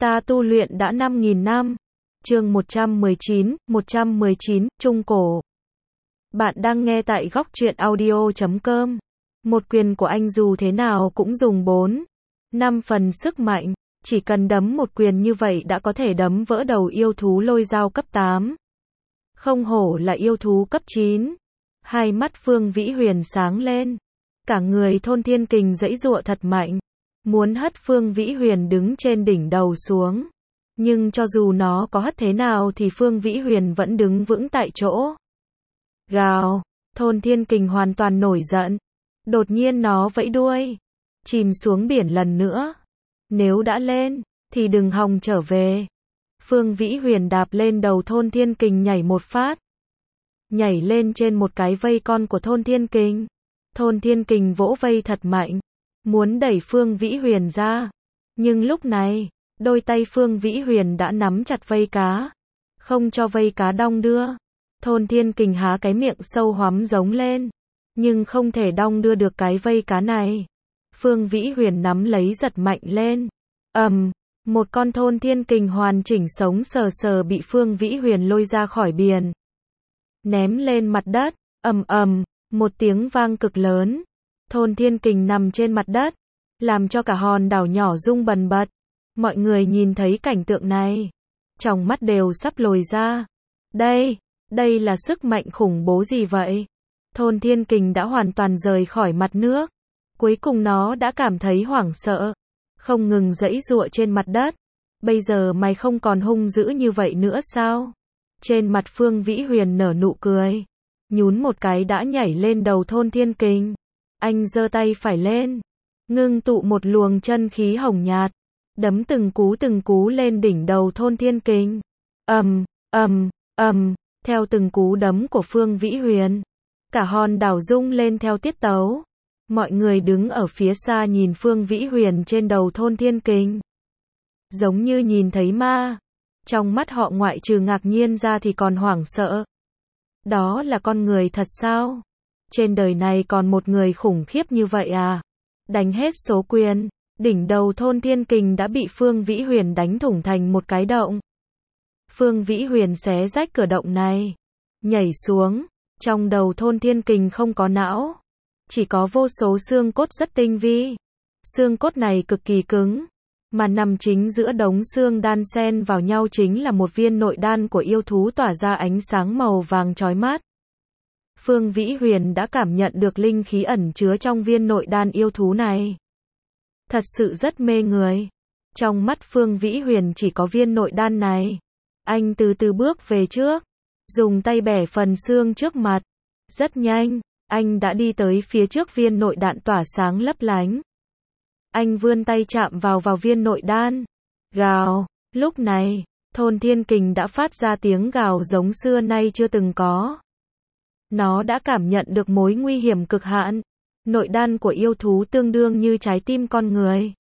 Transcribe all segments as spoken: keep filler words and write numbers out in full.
Ta tu luyện đã năm nghìn năm. Chương một trăm mười chín, một trăm mười chín, Trung Cổ. Bạn đang nghe tại góc truyện audio chấm com. Một quyền của anh dù thế nào cũng dùng bốn, năm phần sức mạnh. Chỉ cần đấm một quyền như vậy đã có thể đấm vỡ đầu yêu thú lôi dao cấp tám. Không hổ là yêu thú cấp chín. Hai mắt Phương Vĩ Huyền sáng lên. Cả người Thôn Thiên Kình giãy giụa thật mạnh. Muốn hất Phương Vĩ Huyền đứng trên đỉnh đầu xuống. Nhưng cho dù nó có hất thế nào thì Phương Vĩ Huyền vẫn đứng vững tại chỗ. Gào, Thôn Thiên Kình hoàn toàn nổi giận. Đột nhiên nó vẫy đuôi. Chìm xuống biển lần nữa. Nếu đã lên, thì đừng hòng trở về. Phương Vĩ Huyền đạp lên đầu Thôn Thiên Kình nhảy một phát. Nhảy lên trên một cái vây con của Thôn Thiên Kình. Thôn Thiên Kình vỗ vây thật mạnh. Muốn đẩy Phương Vĩ Huyền ra. Nhưng lúc này, đôi tay Phương Vĩ Huyền đã nắm chặt vây cá. Không cho vây cá đong đưa. Thôn Thiên Kình há cái miệng sâu hoắm giống lên. Nhưng không thể đong đưa được cái vây cá này. Phương Vĩ Huyền nắm lấy giật mạnh lên. Ầm, um, một con Thôn Thiên Kình hoàn chỉnh sống sờ sờ bị Phương Vĩ Huyền lôi ra khỏi biển. Ném lên mặt đất, ầm ầm, một tiếng vang cực lớn. Thôn Thiên Kình nằm trên mặt đất, làm cho cả hòn đảo nhỏ rung bần bật. Mọi người nhìn thấy cảnh tượng này, trong mắt đều sắp lồi ra. Đây, đây là sức mạnh khủng bố gì vậy? Thôn Thiên Kình đã hoàn toàn rời khỏi mặt nước. Cuối cùng nó đã cảm thấy hoảng sợ, không ngừng giãy giụa trên mặt đất. Bây giờ mày không còn hung dữ như vậy nữa sao? Trên mặt Phương Vĩ Huyền nở nụ cười, nhún một cái đã nhảy lên đầu Thôn Thiên Kình. Anh giơ tay phải lên, ngưng tụ một luồng chân khí hồng nhạt, đấm từng cú từng cú lên đỉnh đầu Thôn Thiên Kình. Ầm, ầm, ầm, theo từng cú đấm của Phương Vĩ Huyền, cả hòn đảo rung lên theo tiết tấu. Mọi người đứng ở phía xa nhìn Phương Vĩ Huyền trên đầu Thôn Thiên Kình, giống như nhìn thấy ma. Trong mắt họ ngoại trừ ngạc nhiên ra thì còn hoảng sợ. Đó là con người thật sao? Trên đời này còn một người khủng khiếp như vậy à? Đánh hết số quyền, đỉnh đầu Thôn Thiên Kình đã bị Phương Vĩ Huyền đánh thủng thành một cái động. Phương Vĩ Huyền xé rách cửa động này, nhảy xuống. Trong đầu Thôn Thiên Kình không có não, chỉ có vô số xương cốt rất tinh vi. Xương cốt này cực kỳ cứng, mà nằm chính giữa đống xương đan xen vào nhau chính là một viên nội đan của yêu thú tỏa ra ánh sáng màu vàng chói mắt. Phương Vĩ Huyền đã cảm nhận được linh khí ẩn chứa trong viên nội đan yêu thú này. Thật sự rất mê người. Trong mắt Phương Vĩ Huyền chỉ có viên nội đan này. Anh từ từ bước về trước, dùng tay bẻ phần xương trước mặt. Rất nhanh, anh đã đi tới phía trước viên nội đan tỏa sáng lấp lánh. Anh vươn tay chạm vào vào viên nội đan. Gào, lúc này, Thôn Thiên Kình đã phát ra tiếng gào giống xưa nay chưa từng có. Nó đã cảm nhận được mối nguy hiểm cực hạn. Nội đan của yêu thú tương đương như trái tim con người.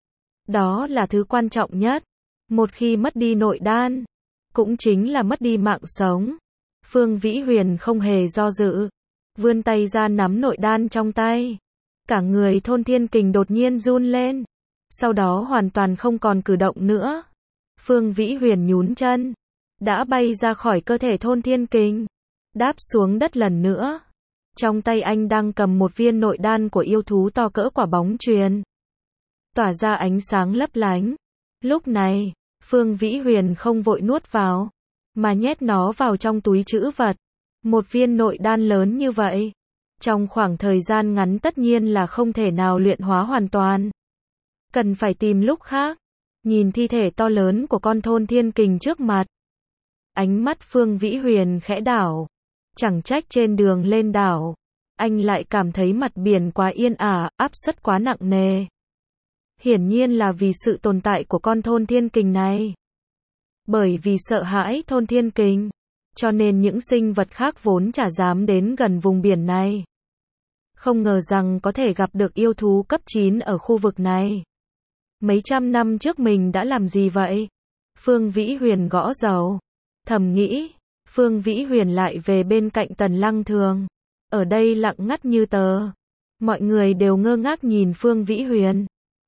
Đó là thứ quan trọng nhất. Một khi mất đi nội đan, cũng chính là mất đi mạng sống. Phương Vĩ Huyền không hề do dự, vươn tay ra nắm nội đan trong tay. Cả người Thôn Thiên Kình đột nhiên run lên, sau đó hoàn toàn không còn cử động nữa. Phương Vĩ Huyền nhún chân, đã bay ra khỏi cơ thể Thôn Thiên Kình, đáp xuống đất lần nữa. Trong tay anh đang cầm một viên nội đan của yêu thú to cỡ quả bóng chuyền, tỏa ra ánh sáng lấp lánh. Lúc này, Phương Vĩ Huyền không vội nuốt vào, mà nhét nó vào trong túi trữ vật. Một viên nội đan lớn như vậy, trong khoảng thời gian ngắn tất nhiên là không thể nào luyện hóa hoàn toàn. Cần phải tìm lúc khác. Nhìn thi thể to lớn của con Thôn Thiên Kình trước mặt, ánh mắt Phương Vĩ Huyền khẽ đảo. Chẳng trách trên đường lên đảo, anh lại cảm thấy mặt biển quá yên ả, áp suất quá nặng nề. Hiển nhiên là vì sự tồn tại của con Thôn Thiên Kình này. Bởi vì sợ hãi Thôn Thiên Kình, cho nên những sinh vật khác vốn chả dám đến gần vùng biển này. Không ngờ rằng có thể gặp được yêu thú cấp chín ở khu vực này. Mấy trăm năm trước mình đã làm gì vậy? Phương Vĩ Huyền gõ dầu, thầm nghĩ. Phương Vĩ Huyền lại về bên cạnh Tần Lăng Thường. Ở đây lặng ngắt như tờ. Mọi người đều ngơ ngác nhìn Phương Vĩ Huyền.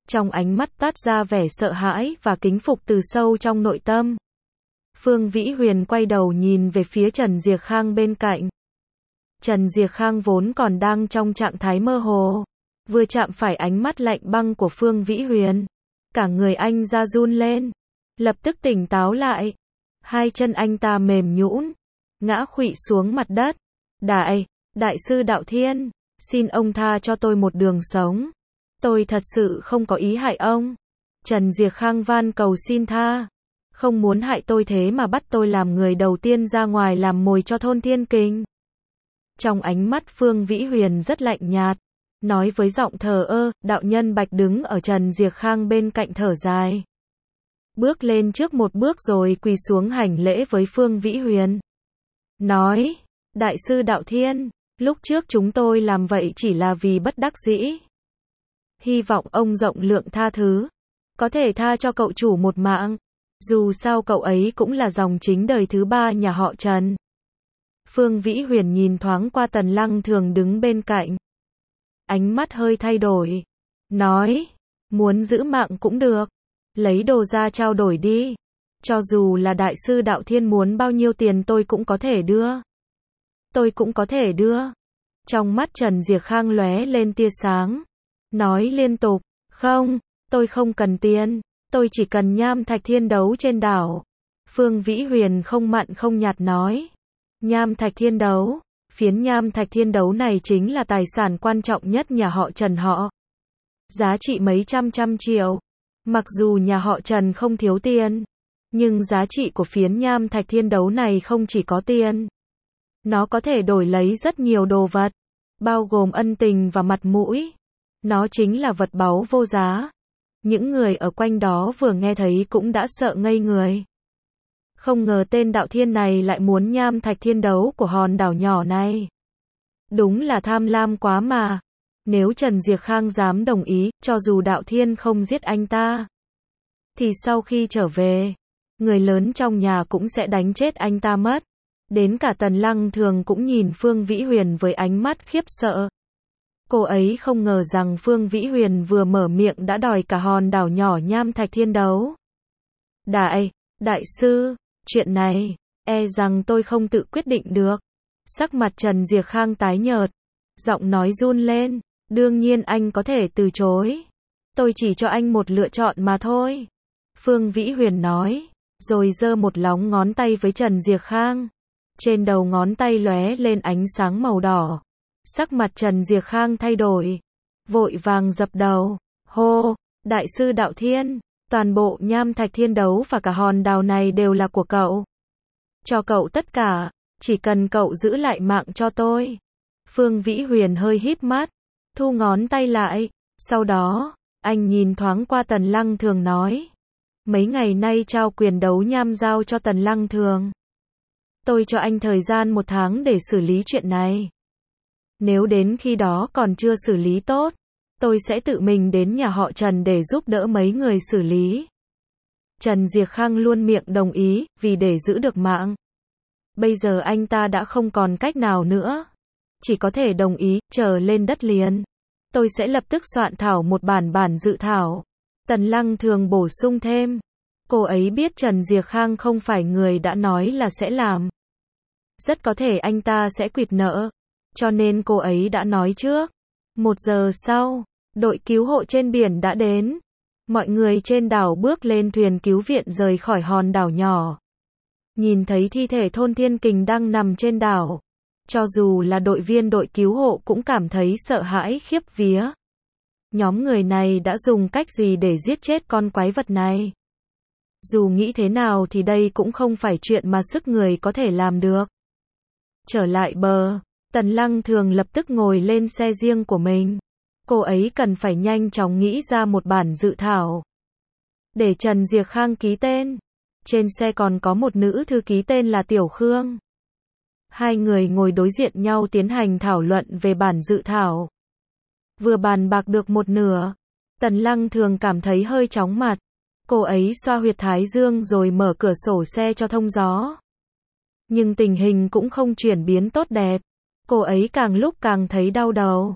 trong ánh mắt toát ra vẻ sợ hãi và kính phục từ sâu trong nội tâm. Phương Vĩ Huyền quay đầu nhìn về phía Trần Diệc Khang bên cạnh. Trần Diệc Khang vốn còn đang trong trạng thái mơ hồ, vừa chạm phải ánh mắt lạnh băng của Phương Vĩ Huyền, cả người anh ra run lên, lập tức tỉnh táo lại. Hai chân anh ta mềm nhũn, ngã khuỵu xuống mặt đất. Đại, đại sư Đạo Thiên, xin ông tha cho tôi một đường sống. Tôi thật sự không có ý hại ông. Trần Diệc Khang van cầu xin tha. Không muốn hại tôi thế mà bắt tôi làm người đầu tiên ra ngoài làm mồi cho thôn Thiên Kình. Trong ánh mắt Phương Vĩ Huyền rất lạnh nhạt, nói với giọng thờ ơ. Đạo nhân Bạch đứng ở Trần Diệc Khang bên cạnh thở dài, bước lên trước một bước rồi quỳ xuống hành lễ với Phương Vĩ Huyền. Nói, đại sư Đạo Thiên, lúc trước chúng tôi làm vậy chỉ là vì bất đắc dĩ. Hy vọng ông rộng lượng tha thứ, có thể tha cho cậu chủ một mạng. Dù sao cậu ấy cũng là dòng chính đời thứ ba nhà họ Trần. Phương Vĩ Huyền nhìn thoáng qua Tần Lăng Thường đứng bên cạnh. Ánh mắt hơi thay đổi. Nói, muốn giữ mạng cũng được. Lấy đồ ra trao đổi đi. Cho dù là đại sư Đạo Thiên muốn bao nhiêu tiền tôi cũng có thể đưa. Tôi cũng có thể đưa. Trong mắt Trần Diệc Khang lóe lên tia sáng. Nói liên tục, không, tôi không cần tiền. Tôi chỉ cần nham thạch thiên đấu trên đảo. Phương Vĩ Huyền không mặn không nhạt nói. Nham thạch thiên đấu. Phiến nham thạch thiên đấu này chính là tài sản quan trọng nhất nhà họ Trần họ. Giá trị mấy trăm trăm triệu. Mặc dù nhà họ Trần không thiếu tiền, nhưng giá trị của phiến nham thạch thiên đấu này không chỉ có tiền. Nó có thể đổi lấy rất nhiều đồ vật, bao gồm ân tình và mặt mũi. Nó chính là vật báu vô giá. Những người ở quanh đó vừa nghe thấy cũng đã sợ ngây người. Không ngờ tên Đạo Thiên này lại muốn nham thạch thiên đấu của hòn đảo nhỏ này. Đúng là tham lam quá mà. Nếu Trần Diệc Khang dám đồng ý, cho dù Đạo Thiên không giết anh ta, thì sau khi trở về, người lớn trong nhà cũng sẽ đánh chết anh ta mất. Đến cả Tần Lăng Thường cũng nhìn Phương Vĩ Huyền với ánh mắt khiếp sợ. Cô ấy không ngờ rằng Phương Vĩ Huyền vừa mở miệng đã đòi cả hòn đảo nhỏ nham thạch thiên đấu. Đại, đại sư, chuyện này, e rằng tôi không tự quyết định được. Sắc mặt Trần Diệc Khang tái nhợt, giọng nói run lên. Đương nhiên anh có thể từ chối. Tôi chỉ cho anh một lựa chọn mà thôi. Phương Vĩ Huyền nói, rồi giơ một lóng ngón tay với Trần Diệc Khang. Trên đầu ngón tay lóe lên ánh sáng màu đỏ. Sắc mặt Trần Diệc Khang thay đổi, vội vàng dập đầu. Hô, đại sư Đạo Thiên, toàn bộ nham thạch thiên đấu và cả hòn đảo này đều là của cậu. Cho cậu tất cả, chỉ cần cậu giữ lại mạng cho tôi. Phương Vĩ Huyền hơi híp mắt, thu ngón tay lại. Sau đó, anh nhìn thoáng qua Tần Lăng Thường nói. Mấy ngày nay trao quyền đấu nham giao cho Tần Lăng Thường. Tôi cho anh thời gian một tháng để xử lý chuyện này. Nếu đến khi đó còn chưa xử lý tốt, tôi sẽ tự mình đến nhà họ Trần để giúp đỡ mấy người xử lý. Trần Diệc Khang luôn miệng đồng ý, vì để giữ được mạng. Bây giờ anh ta đã không còn cách nào nữa. Chỉ có thể đồng ý, trở lên đất liền. Tôi sẽ lập tức soạn thảo một bản bản dự thảo. Tần Lăng Thường bổ sung thêm. Cô ấy biết Trần Diệc Khang không phải người đã nói là sẽ làm. Rất có thể anh ta sẽ quỵt nợ. Cho nên cô ấy đã nói trước. Một giờ sau, đội cứu hộ trên biển đã đến. Mọi người trên đảo bước lên thuyền cứu viện rời khỏi hòn đảo nhỏ. Nhìn thấy thi thể thôn Thiên Kình đang nằm trên đảo. Cho dù là đội viên đội cứu hộ cũng cảm thấy sợ hãi khiếp vía. Nhóm người này đã dùng cách gì để giết chết con quái vật này? Dù nghĩ thế nào thì đây cũng không phải chuyện mà sức người có thể làm được. Trở lại bờ, Tần Lăng Thường lập tức ngồi lên xe riêng của mình. Cô ấy cần phải nhanh chóng nghĩ ra một bản dự thảo để Trần Diệc Khang ký tên. Trên xe còn có một nữ thư ký tên là Tiểu Khương. Hai người ngồi đối diện nhau tiến hành thảo luận về bản dự thảo. Vừa bàn bạc được một nửa, Tần Lăng Thường cảm thấy hơi chóng mặt. Cô ấy xoa huyệt thái dương rồi mở cửa sổ xe cho thông gió. Nhưng tình hình cũng không chuyển biến tốt đẹp. Cô ấy càng lúc càng thấy đau đầu.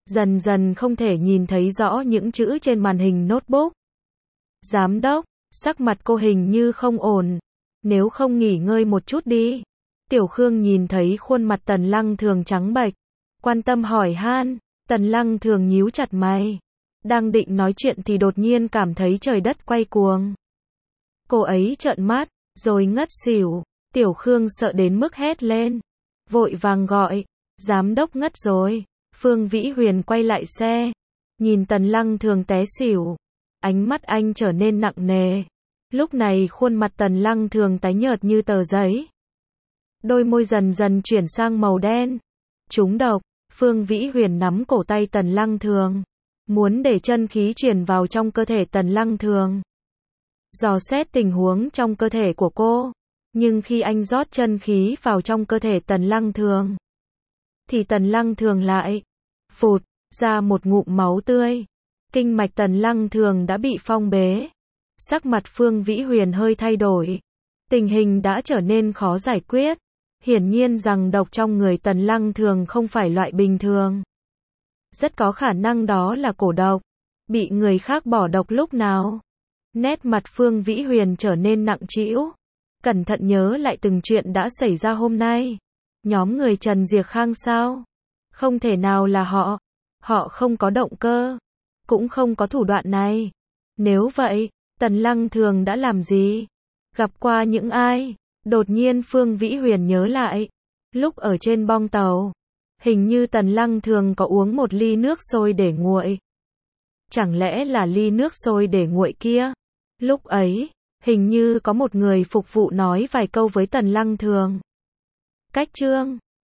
dần dần không thể nhìn thấy rõ những chữ trên màn hình notebook. Giám đốc, sắc mặt cô hình như không ổn, nếu không nghỉ ngơi một chút đi. Tiểu Khương nhìn thấy khuôn mặt Tần Lăng Thường trắng bệch, quan tâm hỏi han. Tần Lăng Thường nhíu chặt mày, đang định nói chuyện thì đột nhiên cảm thấy trời đất quay cuồng. Cô ấy trợn mắt, rồi ngất xỉu. Tiểu Khương sợ đến mức hét lên, vội vàng gọi, giám đốc ngất rồi. Phương Vĩ Huyền quay lại xe, nhìn Tần Lăng Thường té xỉu, ánh mắt anh trở nên nặng nề. Lúc này khuôn mặt Tần Lăng Thường tái nhợt như tờ giấy, đôi môi dần dần chuyển sang màu đen. Trúng độc. Phương Vĩ Huyền nắm cổ tay Tần Lăng Thường, muốn để chân khí truyền vào trong cơ thể Tần Lăng Thường, dò xét tình huống trong cơ thể của cô. Nhưng khi anh rót chân khí vào trong cơ thể Tần Lăng Thường, thì Tần Lăng Thường lại phụt ra một ngụm máu tươi. Kinh mạch Tần Lăng Thường đã bị phong bế. Sắc mặt Phương Vĩ Huyền hơi thay đổi. Tình hình đã trở nên khó giải quyết. Hiển nhiên rằng độc trong người Tần Lăng Thường không phải loại bình thường. Rất có khả năng đó là cổ độc, bị người khác bỏ độc lúc nào. Nét mặt Phương Vĩ Huyền trở nên nặng trĩu, cẩn thận nhớ lại từng chuyện đã xảy ra hôm nay. Nhóm người Trần Diệc Khang sao? Không thể nào là họ. Họ không có động cơ, cũng không có thủ đoạn này. Nếu vậy, Tần Lăng Thường đã làm gì? Gặp qua những ai? Đột nhiên Phương Vĩ Huyền nhớ lại, lúc ở trên bong tàu, hình như Tần Lăng Thường có uống một ly nước sôi để nguội. Chẳng lẽ là ly nước sôi để nguội kia? Lúc ấy, hình như có một người phục vụ nói vài câu với Tần Lăng Thường. Cách chương